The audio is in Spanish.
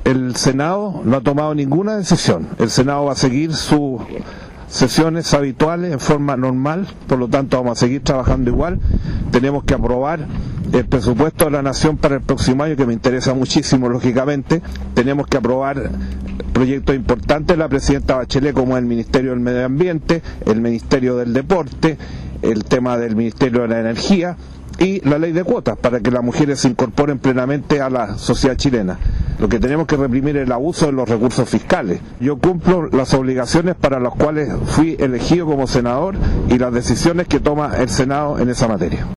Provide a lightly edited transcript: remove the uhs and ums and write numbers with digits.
El Senado no ha tomado ninguna decisión. El Senado va a seguir sus sesiones habituales en forma normal, por lo tanto vamos a seguir trabajando igual. Tenemos que aprobar el presupuesto de la Nación para el próximo año, que me interesa muchísimo, lógicamente. Tenemos que aprobar proyectos importantes de la presidenta Bachelet, como el Ministerio del Medio Ambiente, el Ministerio del Deporte, el tema del Ministerio de la Energía y la ley de cuotas, para que las mujeres se incorporen plenamente a la sociedad chilena. Lo que tenemos que reprimir es el abuso de los recursos fiscales. Yo cumplo las obligaciones para las cuales fui elegido como senador y las decisiones que toma el Senado en esa materia.